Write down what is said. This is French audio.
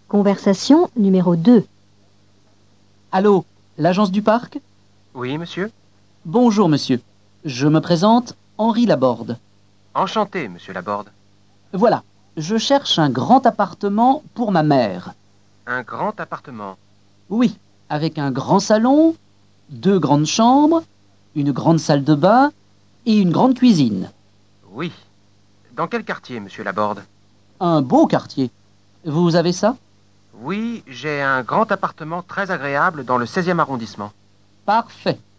Conversation numéro 2. Allô, l'agence du parc? Oui, monsieur. Bonjour, monsieur. Je me présente, Henri Laborde. Enchanté, monsieur Laborde. Voilà, je cherche un grand appartement pour ma mère. Un grand appartement. Oui, avec un grand salon, 2 grandes chambres, une grande salle de bain et une grande cuisine. Oui. Dans quel quartier, monsieur Laborde? Un beau quartier. Vous avez ça? Oui, j'ai un grand appartement très agréable dans le 16e arrondissement. Parfait.